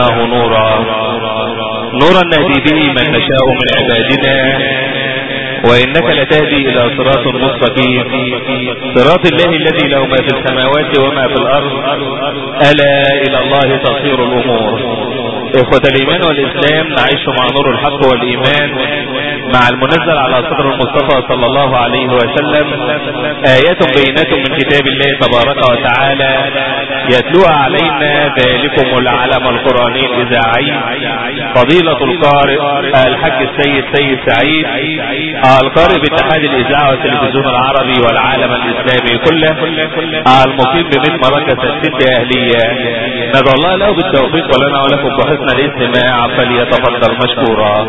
جعلناه نورا نهدي به من نشاء من عبادنا، وإنك لتهدي إلى صراط مستقيم، صراط الله الذي له ما في السماوات وما في الأرض، ألا إلى الله تصير الأمور. إخوة الإيمان والإسلام، نعيش مع نور الحق والإيمان مع المنزل على صدر المصطفى صلى الله عليه وسلم آيات بينات من كتاب الله تبارك وتعالى يتلوها علينا ذلكم العلم القرآني الإذاعي فضيلة القارئ الحاج السيد سعيد القارئ باتحاد الإذاعة والتلفزيون العربي والعالم الإسلامي كله، المقيم بمثل مركز الست أهلية. ندعو الله له بالتوفيق ولنا ولكم بحسن الاستماع، فليتفضل مشكورا.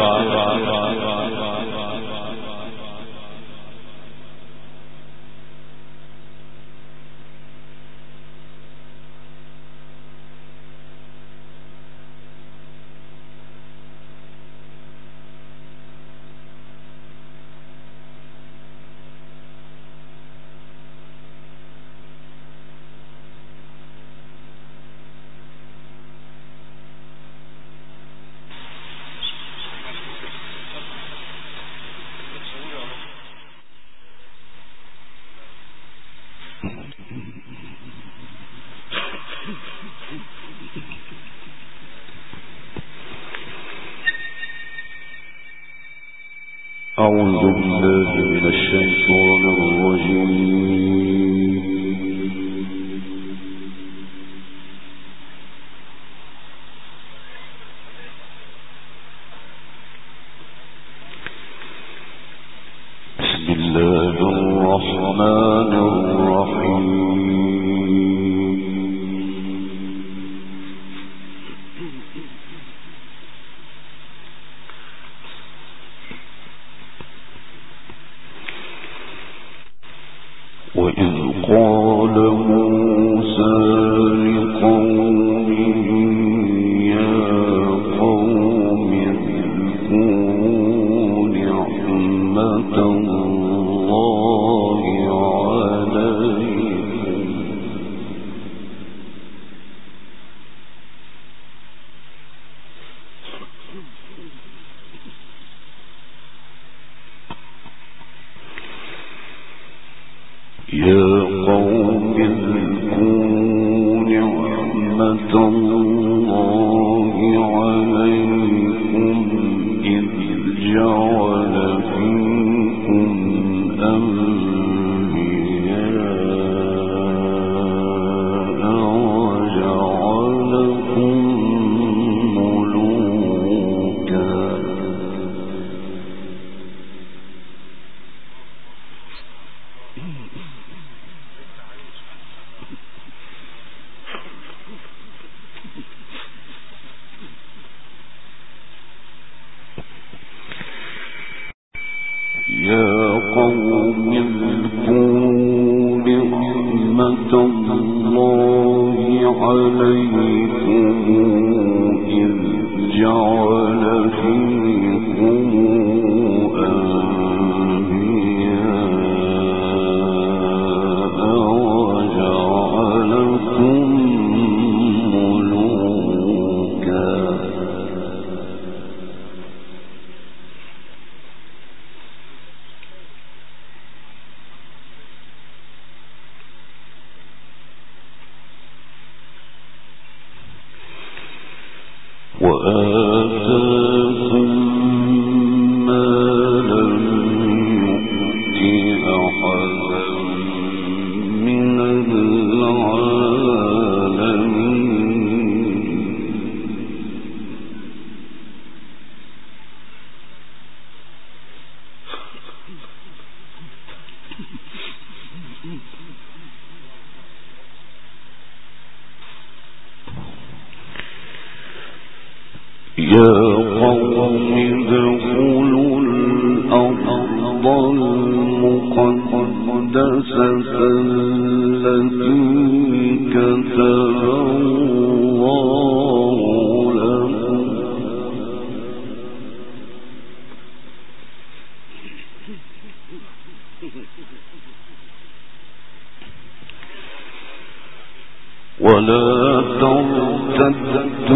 أعوذ بالله من الشيطان الرجيم. بسم الله الرحمن الرحيم. وإذ قال موسى لقومه يا قوم اذكروا نعمة الله عليكم إذ جعل فيكم أنبياء وجعلكم ملوكا يا قوم اذكروا نعمة الله عليكم إذ جعل فيكم أنبياء وجعلكم ملوكا وآتاكم ما لم يؤت أحدا من العالمين يا قوم ادخلوا الأرض المقدسة التي كتب الله لكم ولا ترتدوا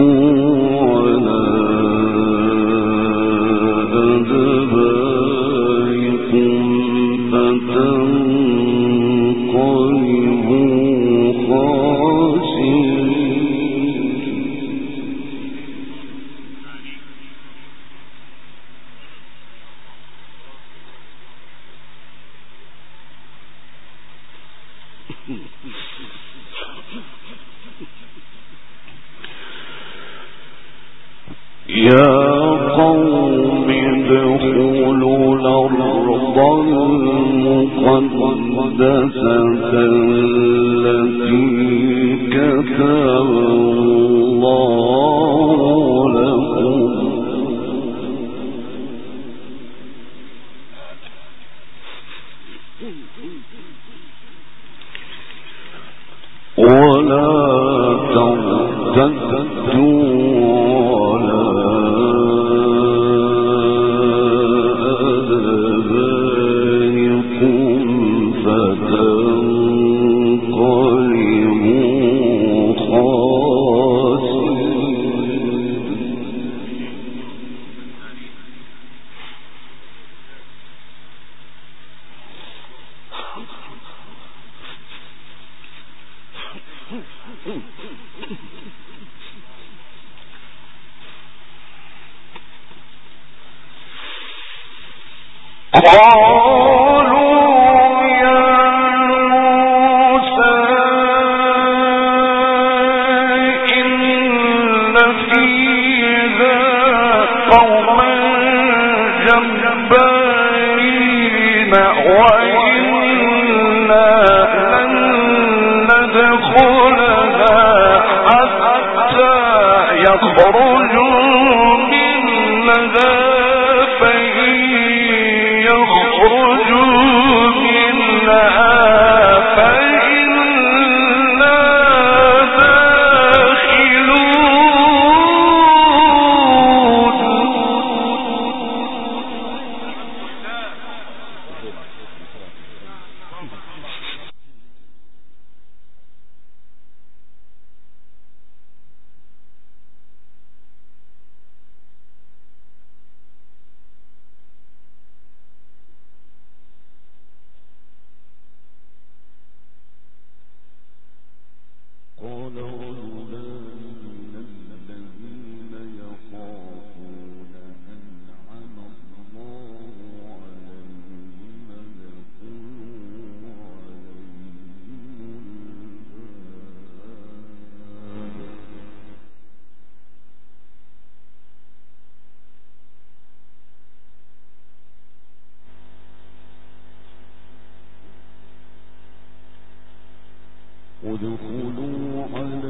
ادخلوا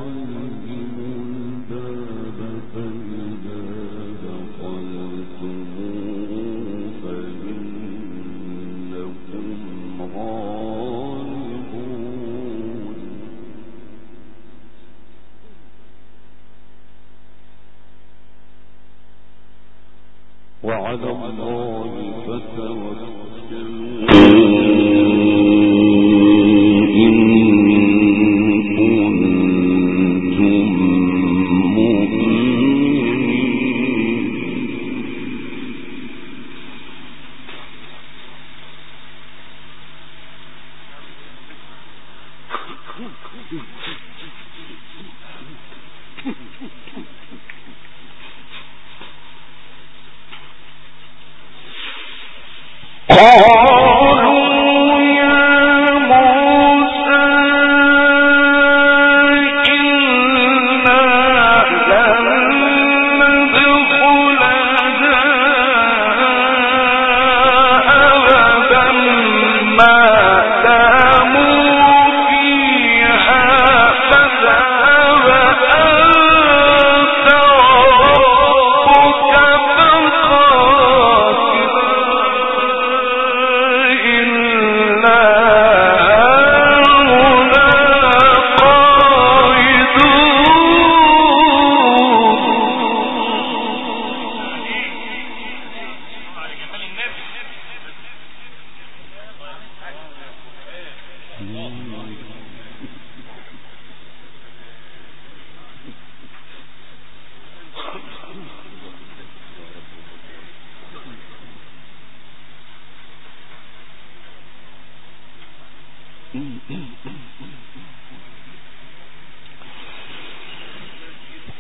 عليهم الباب فإذا دخلتموه فإنكم غالبون وعلى الله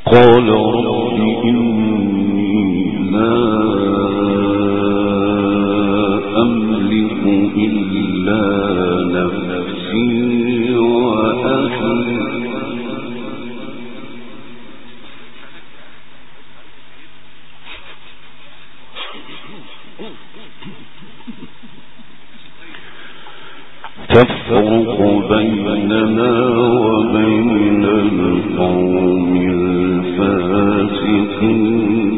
قال رب إني لا أملك إلا نفسي وأخي تفرق بيننا وبين القوم الفاسقين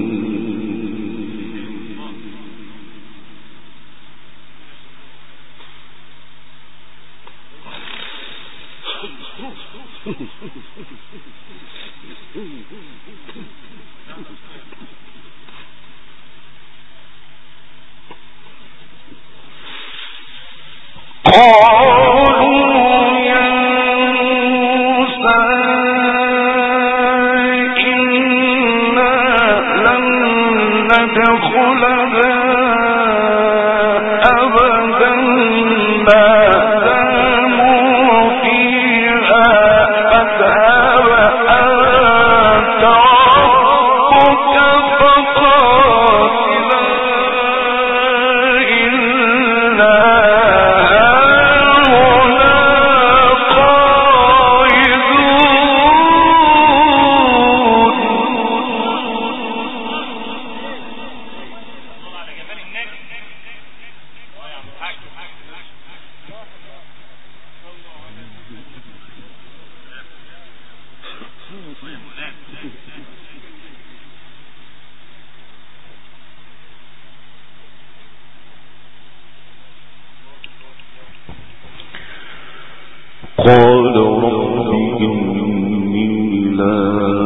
قال رب إني لا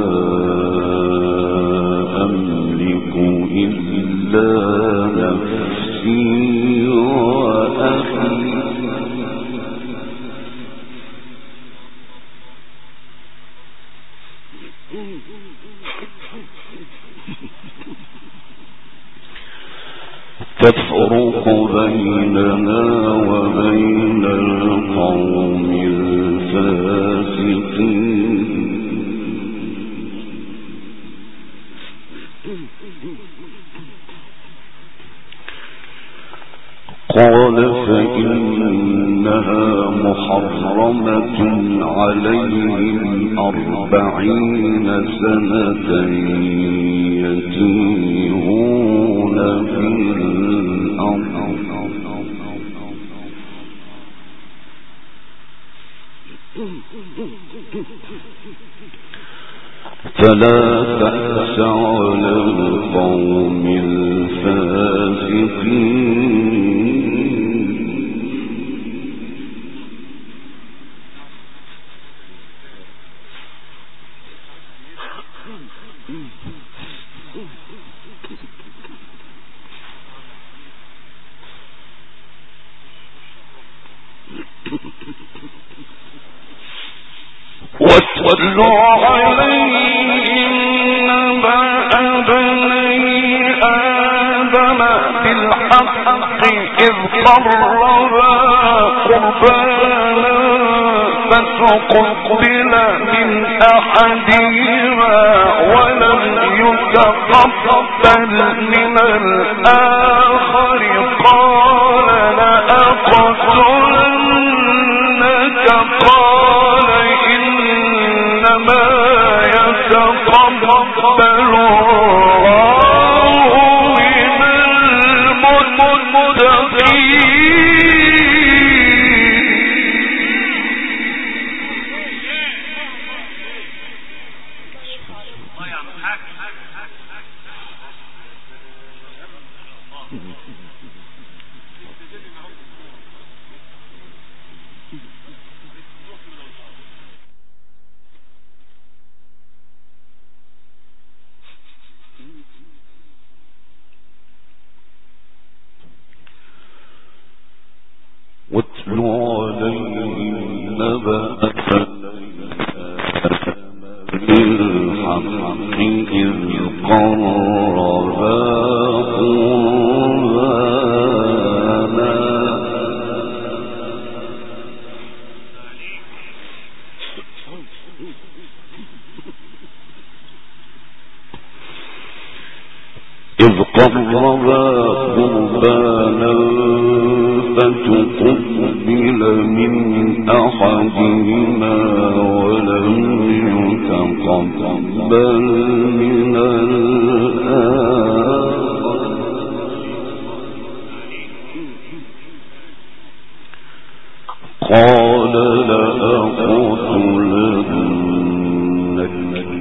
أملك إلا نفسي وأخي تفرق بيننا وبين القوم الفاسقين قال فإنها محرمة عليهم 40 سنة يتيهون في الأرض فلا تأس على القوم الفاسقين واتل عليهم نبأ بني آدم بالحق إذ قربا قربانا فتقبل من أحدهما ولم يتقبل من الآخر قال لأقتلنك قال إنما يتقبل الله من واتل عليهم نبأ بالحق إذ قربا قربانا قربا قربانا فتقبل من أحدهما ولم يتقبل من الآخر قال لأقتلنك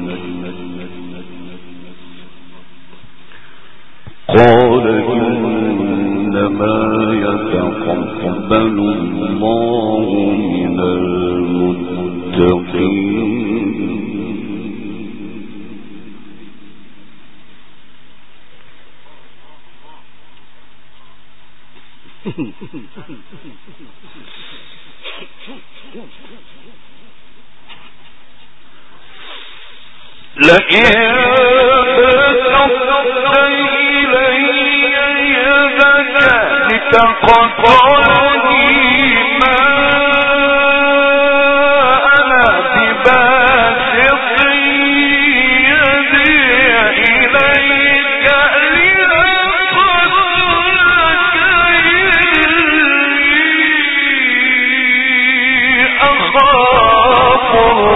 قال إنما يتقبل الله من المتقين لئن بسطت إلي يدك لتقتلني ما أنا بباسط يدي إليك لأقتلك إني أخاف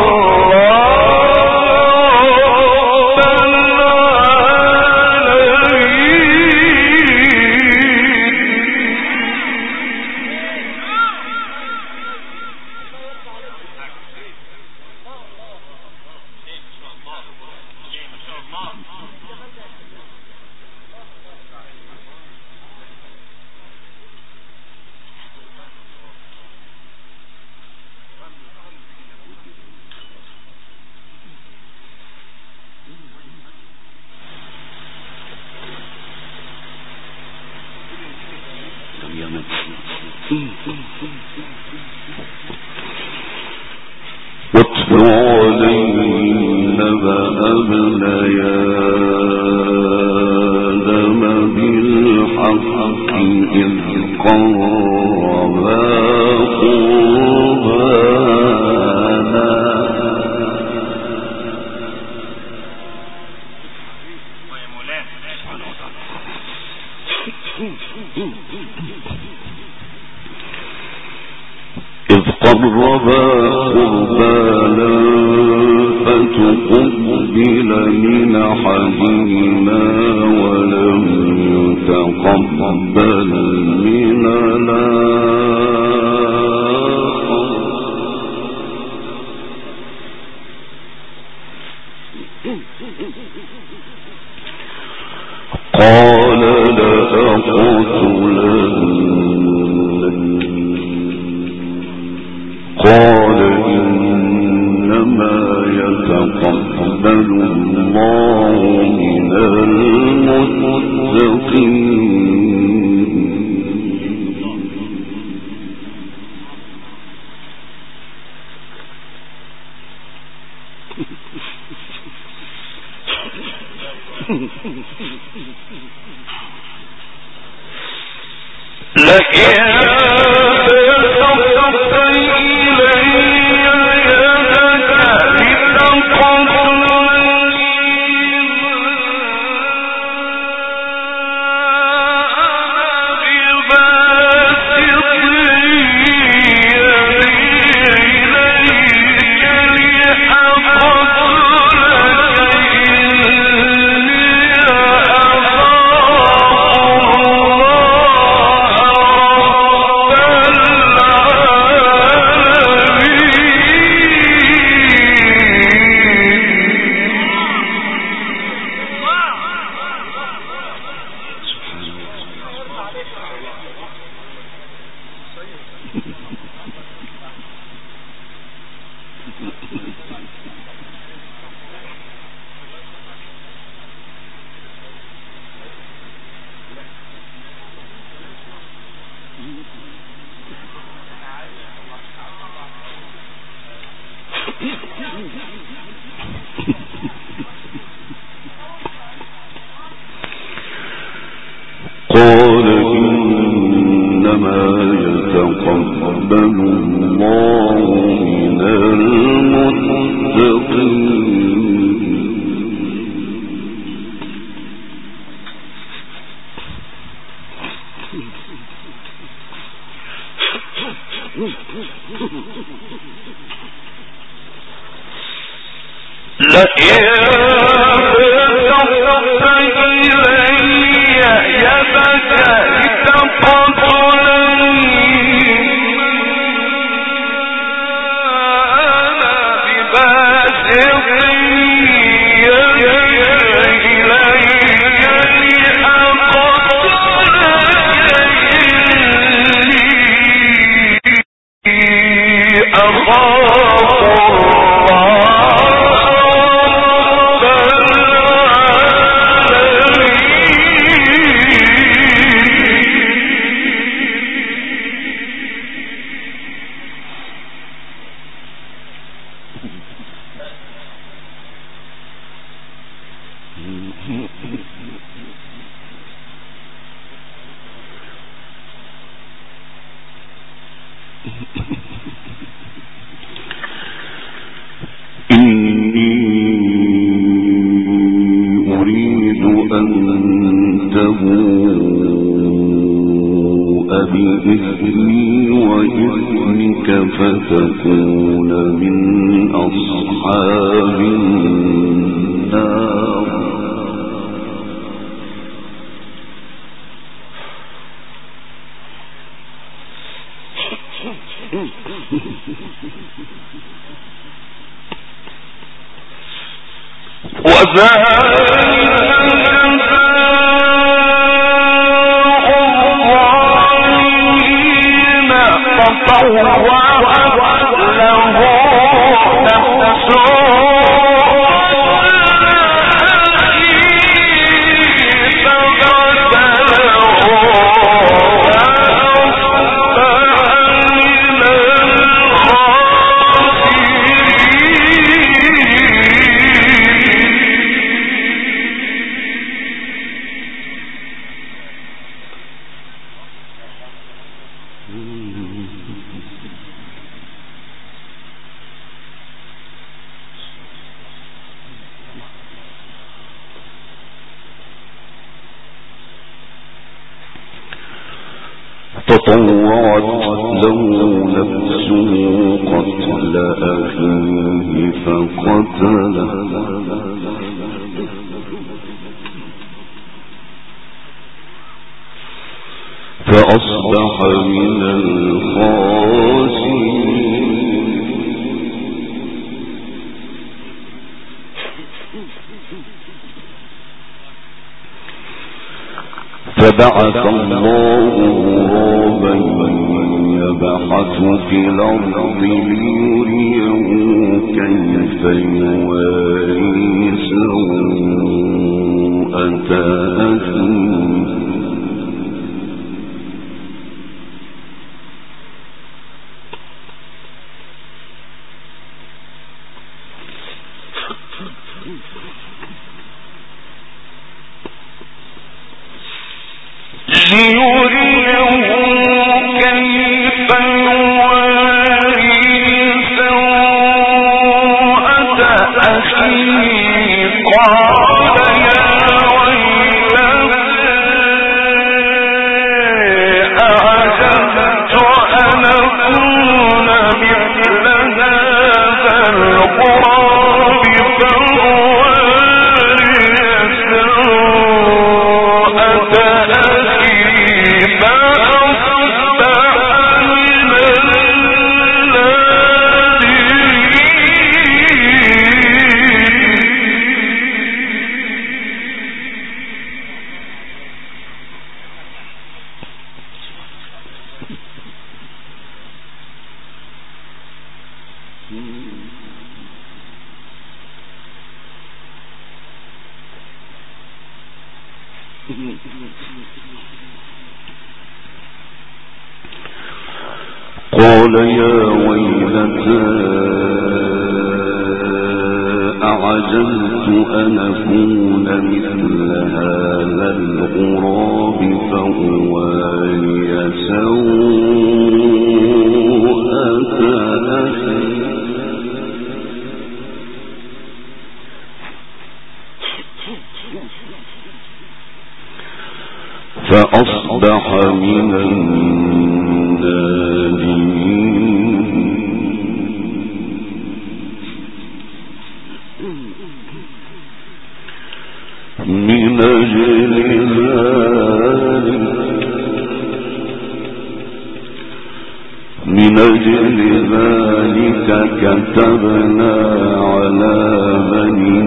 واتل عليهم نبأ ابني آدم بالحق إذ قربا قربانا قربانا فتقبل من أحدهما ولم يتقبل من الآخر قال لأقتلنك قال إنما يتقبل الله من المتقين قال إنما يتقبل الله من المتقين فتكون من أصحاب النار. تطوعت له نفسه قتل أخيه فقتله فأصبح من الخاسرين. فبعث الله غرابا يبحث في الأرض ليريه كيف يواري سوءة أخيه قال يا ويلتى أعجزت أن أكون مثل هذا الغراب فأواري سوءة أخي فأصبح من النادمين. من أجل ذلك كتبنا على بني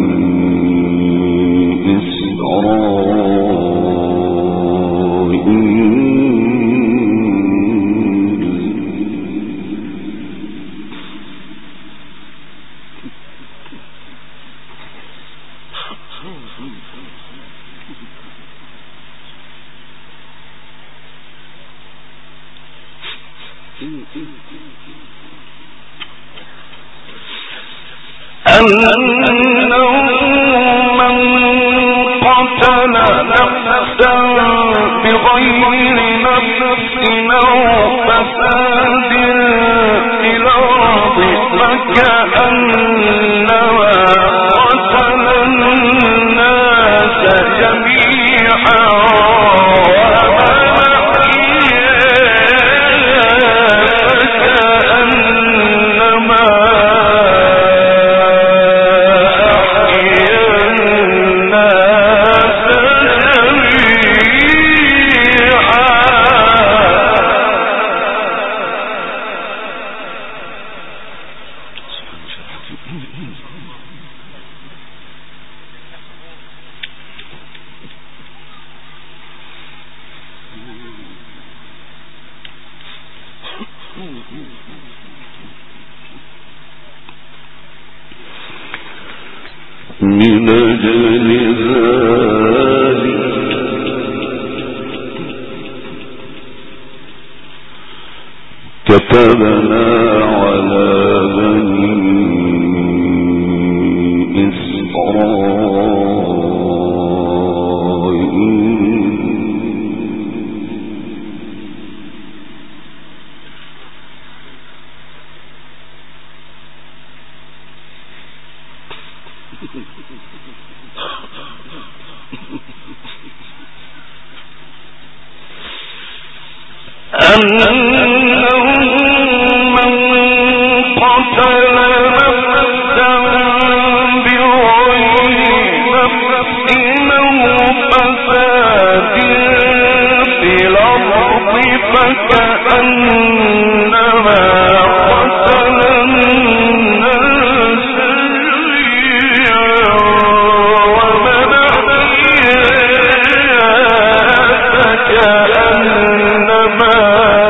أنه من قتل نفسا بغير نفس أو فساد في الأرض فكأنما قتل الناس جميعا من أجل ذلك كتبنا على بني أنه من قتل نفسا بغير نفس أو فساد في الأرض فكأنما قتل الناس جميعا ومن أحياها فكأنما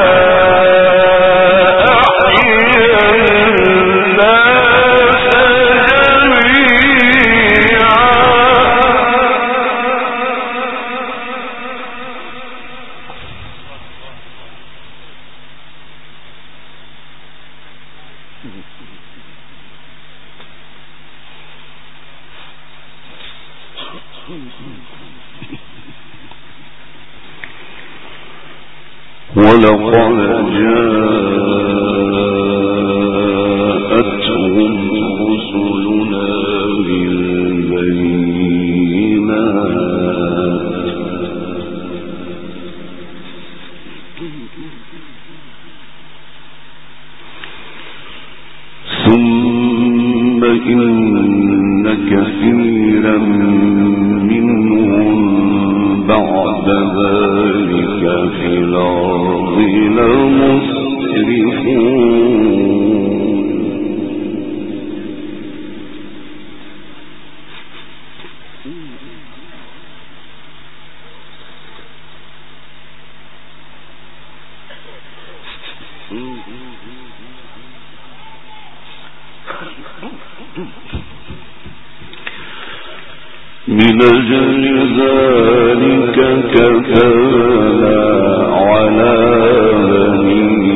ولقد جاءتهم رسلنا بالبينات ثم إن كثيرا منهم بعد ذلك في الأرض لمسرفون من أجل ذلك كتبنا على بني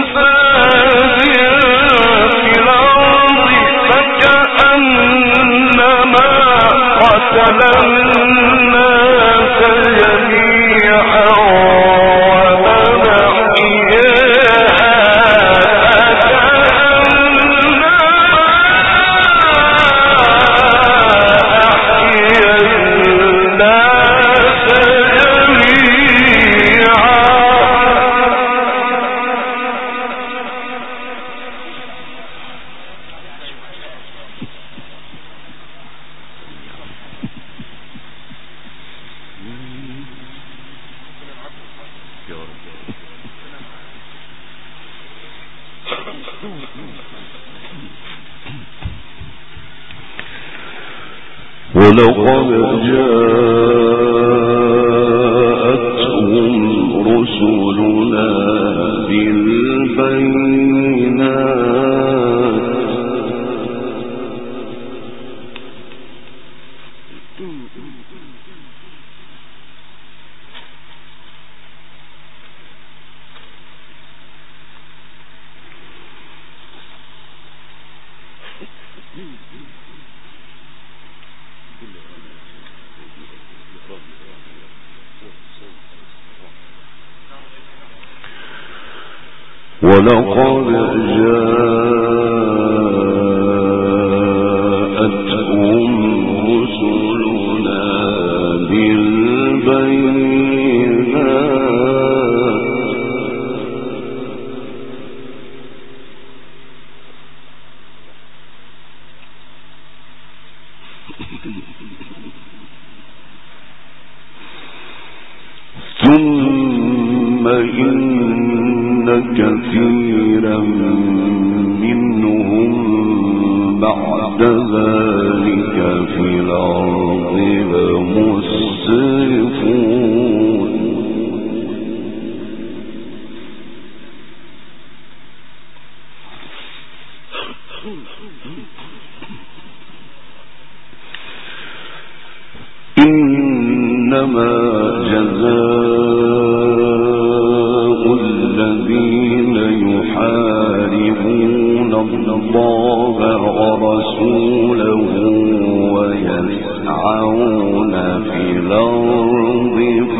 إسرائيل ولقد جاءتهم رسلنا ولقد جاءتهم رسلنا ثم إن كثيرا منهم بعد ذلك في الأرض لمسرفون إنما جزاء الذين يحاربون الله ورسوله ويسعون في الأرض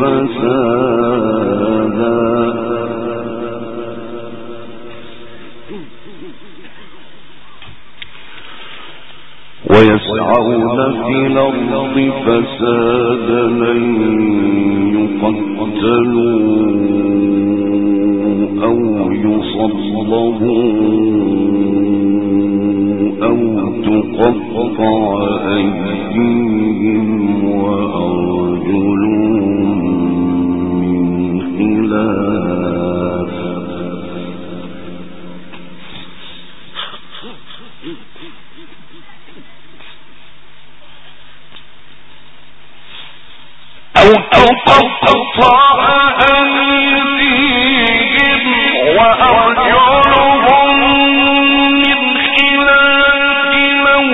فسادا أن يقتلوا أو يصلبوا أو تقطع أيديهم وأرجلهم من خلاف أو تقطع أيديهم وأرجلهم من خلاف أو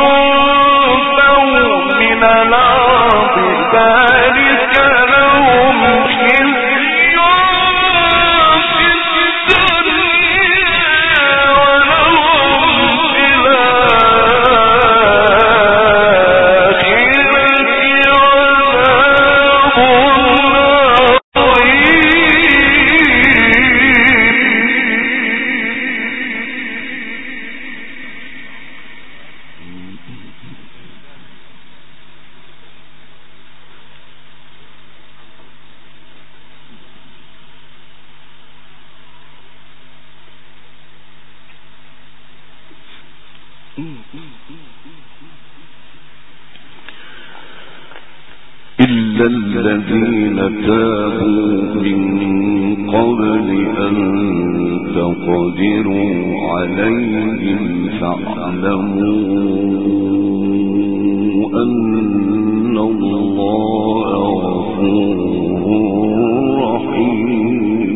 ينفوا من الأرض ذلك لهم خزي في الدنيا ولهم في إلا الذين تابوا من قبل أن تقدروا عليهم فاعلموا أن الله غفور رحيم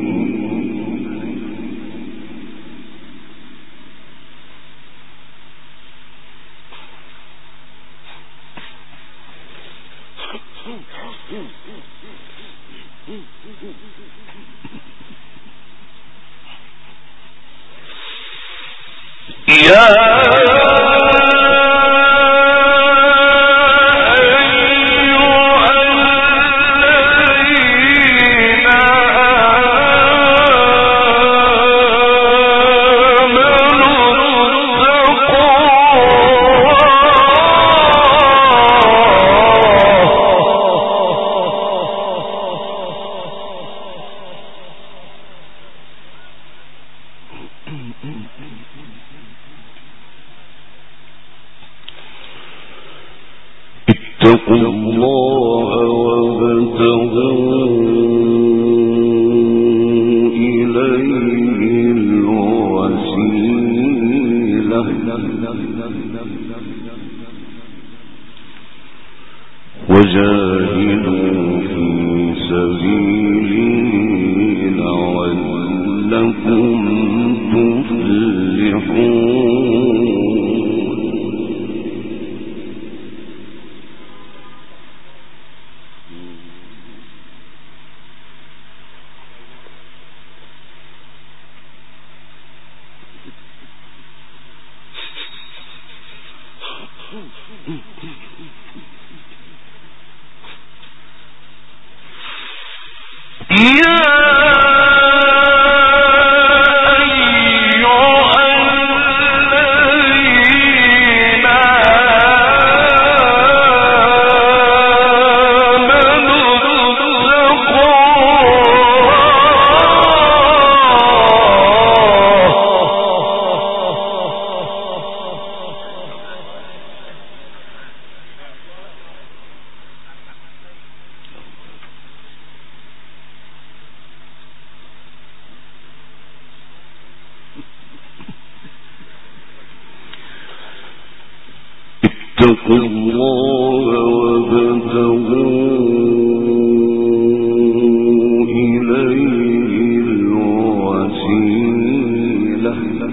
يا اتقوا الله وابتغوا إليه الوسيلة وجاهدوا في سبيله لعلكم تفلحون. اتقوا الله وابتغوا إليه الوسيلة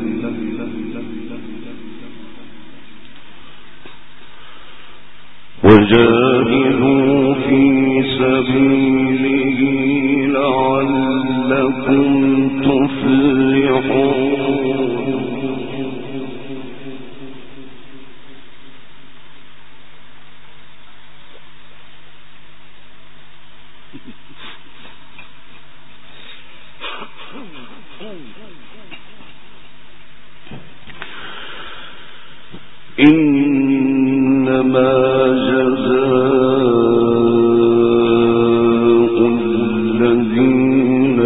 وجاهدوا في سبيله لعلكم تفلحون. إنما جزاء الذين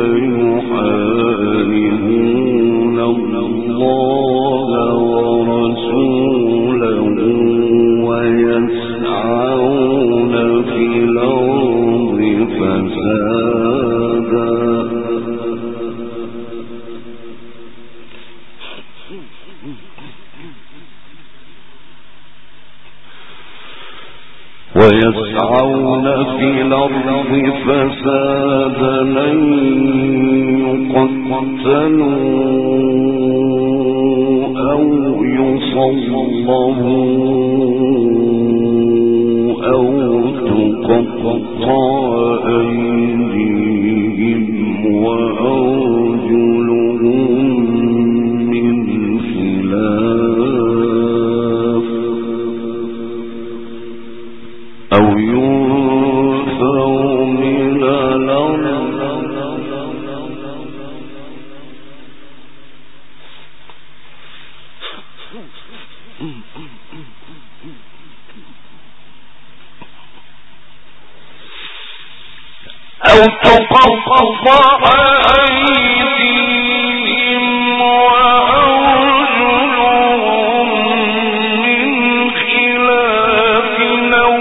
يحاربون الله ورسوله ويسعون في الأرض فسادا أن يقتلوا أو يصلبوا أو تقطع أيديهم وأرجلهم من خلاف أو ينفوا من الأرض أو تقطع أيديهم وأرجلهم من خلاف أو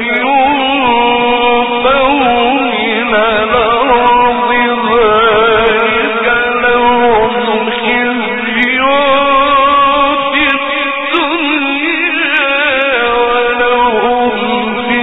ينفوا من الأرض ذلك لهم خزي في الدنيا ولهم في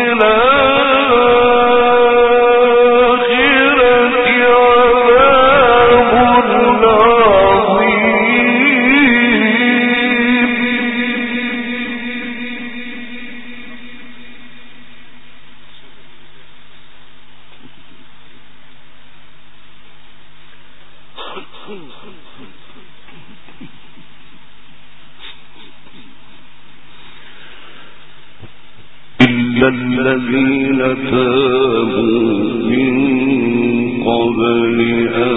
إلا الذين تابوا من قبل أن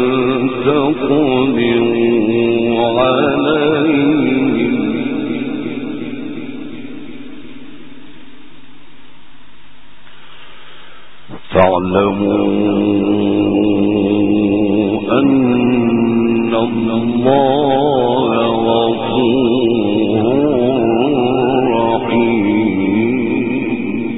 تقدروا عليهم فاعلموا أن الله غفور رحيم.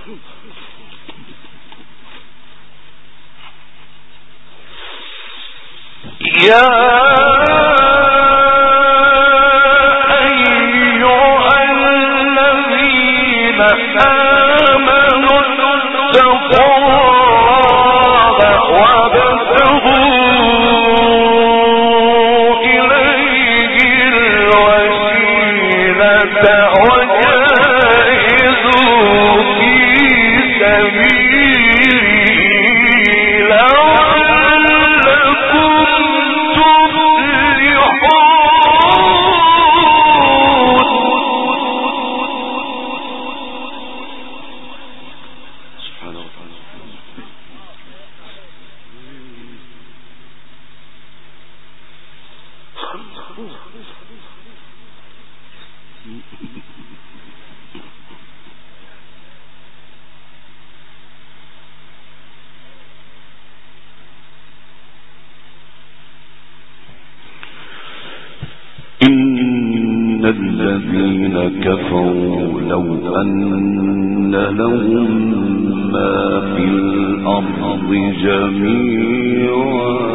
إن الذين كفروا لو أن لهم ما في الأرض جميعا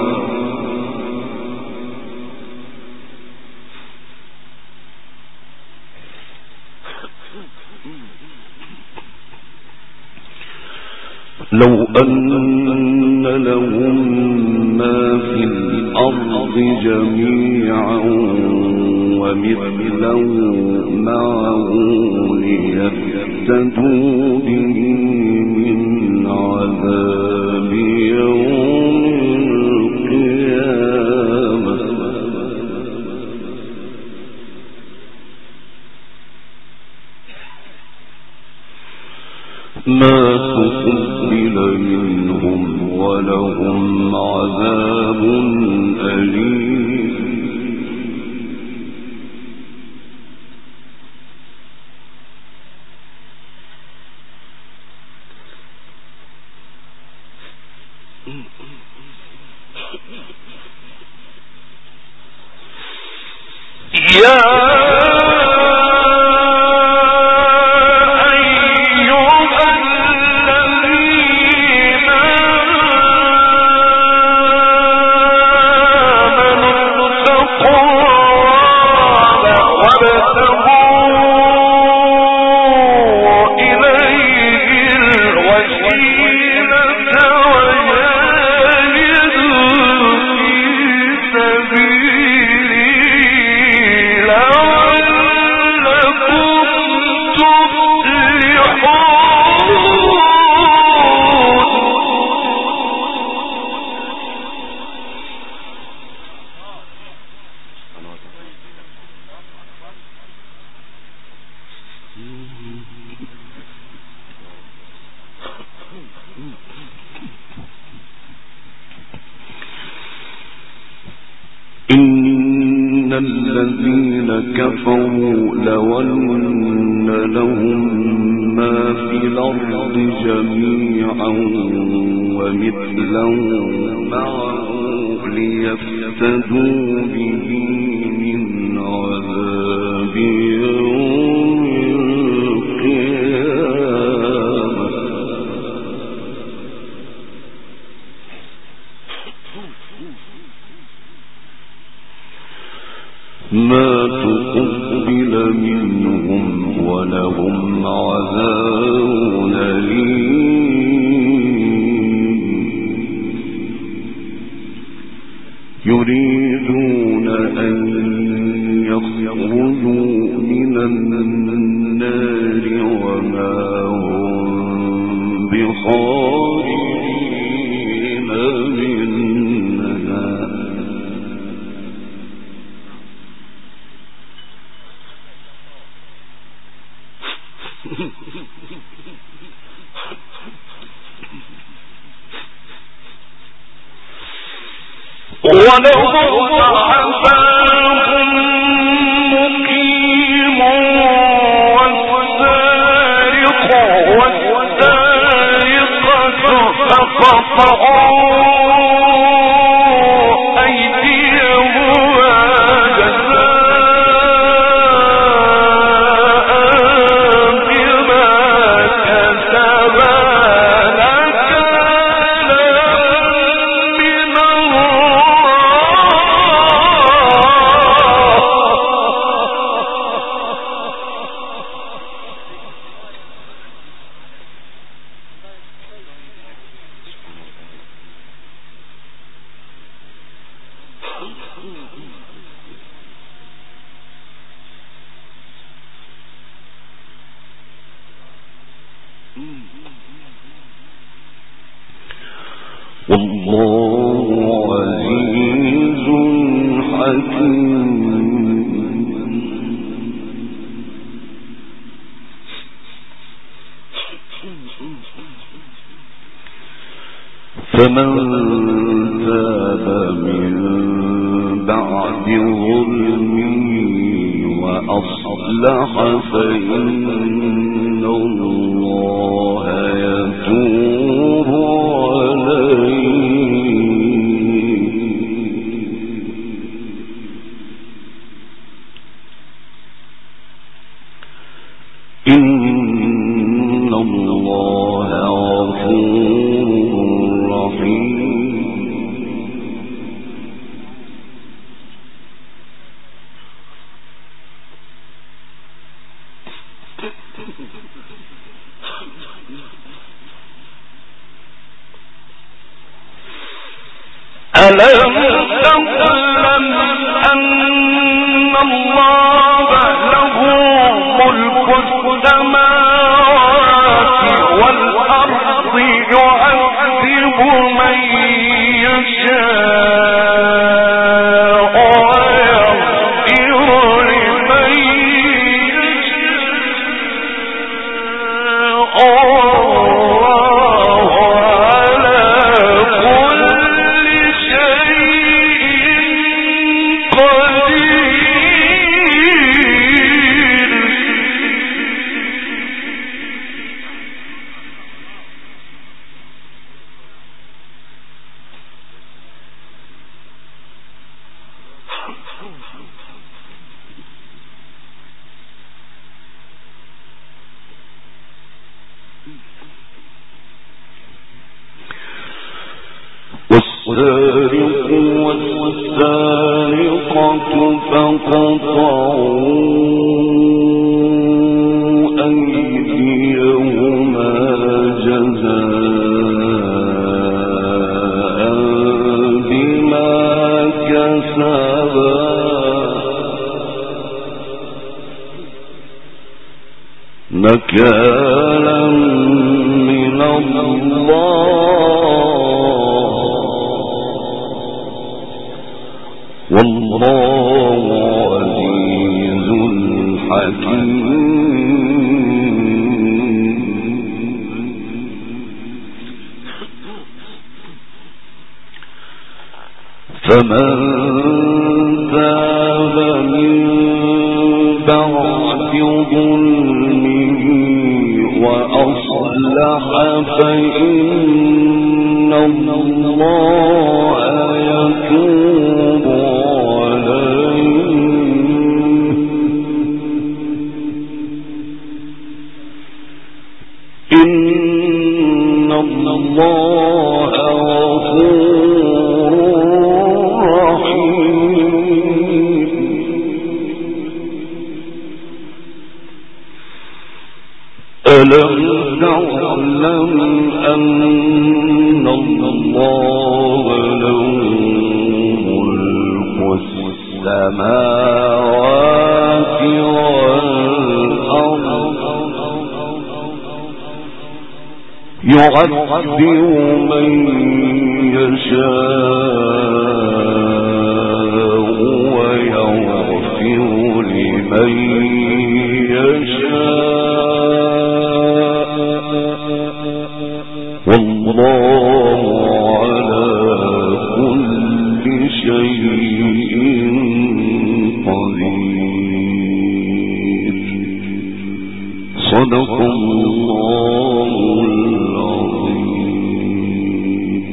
ومثله معه ليفتدوا به من عذاب يوم القيامة ما تقبل منهم ولهم عذاب أليم إن الذين كفروا لو أن لهم ما في الأرض جميعا ومثله معه ليفتدوا به من عذاب يوم القيامة ما تقبل منهم ولهم عذاب أليم يريدون أن يخرجوا من النار وما هم بخارجين منها ولهم عذاب مقيم والسارقة فقطعوا أيديهما جزاء بما كسبا والله عزيز حكيم. فمن تاب من بعد ظلمه وأصلح فإن الله يتوب عليه. إن الله غفور رحيم. ألم تعلم أن الله له ملك السماوات والأرض يعذب من يشاء ويغفر لمن والسارق والسارقة فاقطعوا أيديهما جزاء بما كسبا نكالا من الله والله عزيز حكيم. فمن تاب من بعد ظلمه وأصلح فإن الله يتوب عليه. إن الله غفور رحيم. ألم تعلم أن الله له ملك السماوات والأرض يعذب من يشاء ويغفر لمن يشاء والله على كل شيء قدير. صدق الله العظيم.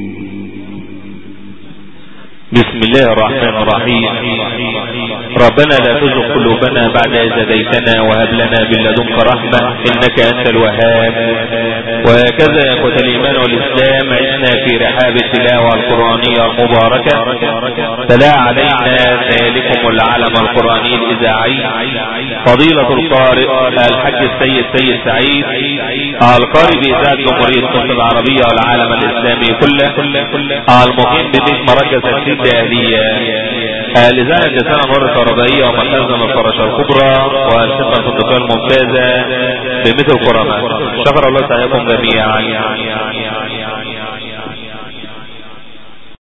بسم الله الرحمن الرحيم. ربنا لا تزغ قلوبنا بعد إذ هديتنا وهب لنا من لدنك رحمة إنك أنت الوهاب. وهكذا يا إخوة الإيمان والإسلام عشنا في رحاب التلاوة القرآنية المباركة. تلا علينا ذلكم العلم القرآني الإذاعي فضيلة القارئ الحاج السيد سعيد القارئ بإذاعة جمهورية مصر العربية والعالم الإسلامي كله، المقيم ببيت مركز السيد أهلية الإذاعة الجزائرية مرة الكهربائية ومركزنا الفراشة الكبرى والخدمة الفندقية الممتازة بمثل الكرامات. شكر الله سعيكم جميعا.